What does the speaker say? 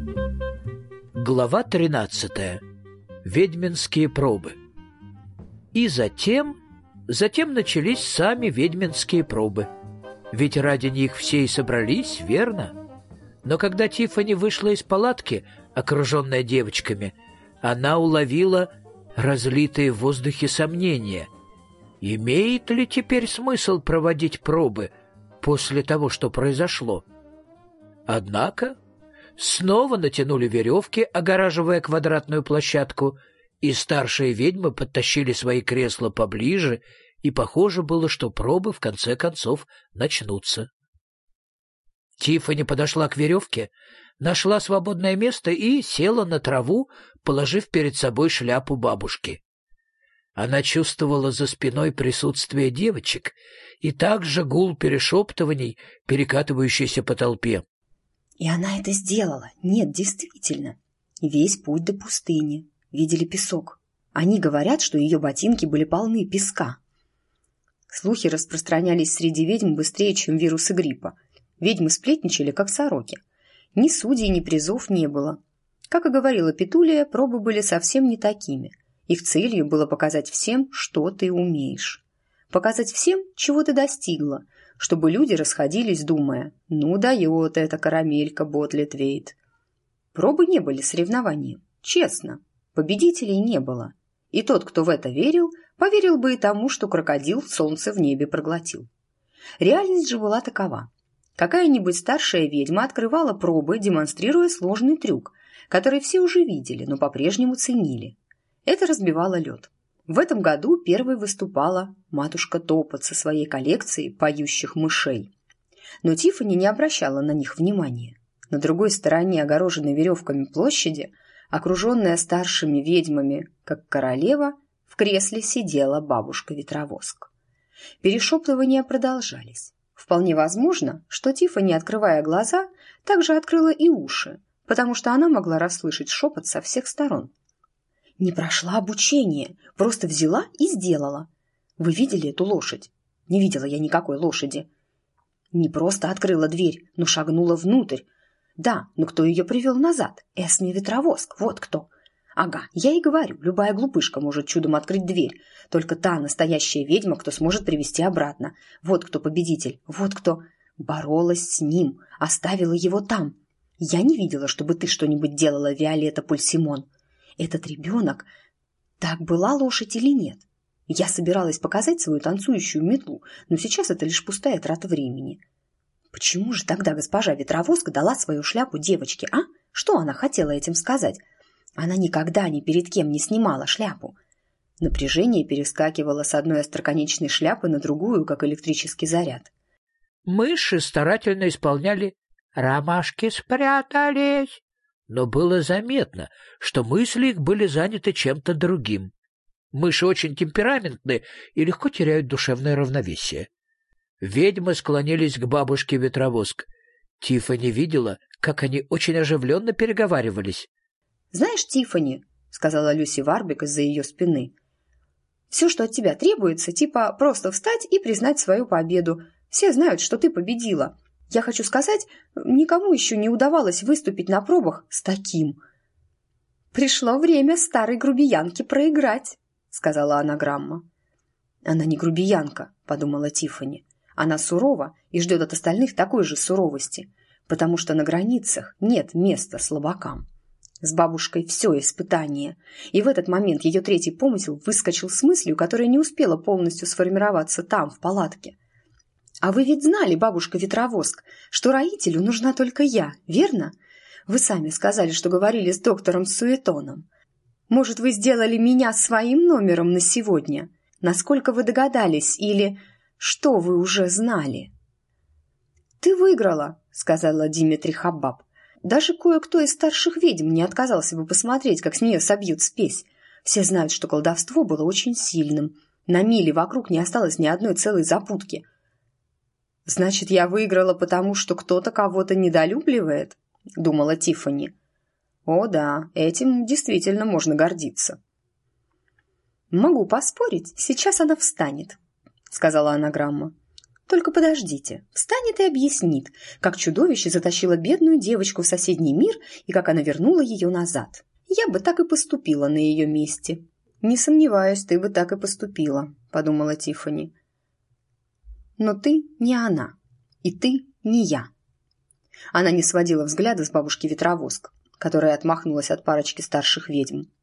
Глава 13. Ведьминские пробы. И затем начались сами ведьминские пробы. Ведь ради них все и собрались, верно? Но когда Тиффани вышла из палатки, окруженная девочками, она уловила разлитые в воздухе сомнения. Имеет ли теперь смысл проводить пробы после того, что произошло? Однако снова натянули веревки, огораживая квадратную площадку, и старшие ведьмы подтащили свои кресла поближе, и похоже было, что пробы в конце концов начнутся. Тиффани подошла к веревке, нашла свободное место и села на траву, положив перед собой шляпу бабушки. Она чувствовала за спиной присутствие девочек и также гул перешептываний, перекатывающийся по толпе. И она это сделала. Нет, действительно. Весь путь до пустыни. Видели песок. Они говорят, что ее ботинки были полны песка. Слухи распространялись среди ведьм быстрее, чем вирусы гриппа. Ведьмы сплетничали, как сороки. Ни судей, ни призов не было. Как и говорила Петулия, пробы были совсем не такими. Их целью было показать всем, что ты умеешь. Показать всем, чего ты достигла, чтобы люди расходились, думая: «Ну, дает эта карамелька Ботлетвейт». Пробы не были соревнованием. Честно, победителей не было. И тот, кто в это верил, поверил бы и тому, что крокодил солнце в небе проглотил. Реальность же была такова. Какая-нибудь старшая ведьма открывала пробы, демонстрируя сложный трюк, который все уже видели, но по-прежнему ценили. Это разбивало лед. В этом году первой выступала матушка Топот со своей коллекцией поющих мышей. Но Тиффани не обращала на них внимания. На другой стороне огороженной веревками площади, окруженная старшими ведьмами, как королева, в кресле сидела бабушка-ветровоск. Перешептывания продолжались. Вполне возможно, что Тиффани, открывая глаза, также открыла и уши, потому что она могла расслышать шепот со всех сторон. Не прошла обучение, просто взяла и сделала. Вы видели эту лошадь? Не видела я никакой лошади. Не просто открыла дверь, но шагнула внутрь. Да, но кто ее привел назад? Эсми Ветровоск, вот кто. Ага, я и говорю, любая глупышка может чудом открыть дверь. Только та настоящая ведьма, кто сможет привести обратно. Вот кто победитель, вот кто боролась с ним, оставила его там. Я не видела, чтобы ты что-нибудь делала, Виолетта Пульсимон. Этот ребенок... Так была лошадь или нет? Я собиралась показать свою танцующую метлу, но сейчас это лишь пустая трата времени. Почему же тогда госпожа Ветровоск дала свою шляпу девочке, а? Что она хотела этим сказать? Она никогда ни перед кем не снимала шляпу. Напряжение перескакивало с одной остроконечной шляпы на другую, как электрический заряд. Мыши старательно исполняли «Ромашки спрятались», но было заметно, что мысли их были заняты чем-то другим. Мыши очень темпераментны и легко теряют душевное равновесие. Ведьмы склонились к бабушке Ветровоск. Тиффани видела, как они очень оживленно переговаривались. «Знаешь, Тиффани, — сказала Люси Варбик из-за ее спины, — все, что от тебя требуется, типа просто встать и признать свою победу. Все знают, что ты победила. Я хочу сказать, никому еще не удавалось выступить на пробах с таким». «Пришло время старой грубиянке проиграть», — сказала анаграмма. «Она не грубиянка», — подумала Тиффани. «Она сурова и ждет от остальных такой же суровости, потому что на границах нет места слабакам. С бабушкой все испытание, и в этот момент ее третий помысел выскочил с мыслью, которая не успела полностью сформироваться там, в палатке. А вы ведь знали, бабушка Ветровоск, что роителю нужна только я, верно? Вы сами сказали, что говорили с доктором Суэтоном. Может, вы сделали меня своим номером на сегодня? Насколько вы догадались или что вы уже знали?» «Ты выиграла», — сказала Димитри Хаббаб. «Даже кое-кто из старших ведьм не отказался бы посмотреть, как с нее собьют спесь. Все знают, что колдовство было очень сильным. На миле вокруг не осталось ни одной целой запутки». «Значит, я выиграла, потому что кто-то кого-то недолюбливает?» — думала Тиффани. «О да, этим действительно можно гордиться». «Могу поспорить, сейчас она встанет», — сказала анаграмма. Только подождите, встанет и объяснит, как чудовище затащило бедную девочку в соседний мир и как она вернула ее назад. Я бы так и поступила на ее месте». «Не сомневаюсь, ты бы так и поступила», — подумала Тиффани. «Но ты не она, и ты не я». Она не сводила взгляда с бабушки Ветровоск, которая отмахнулась от парочки старших ведьм.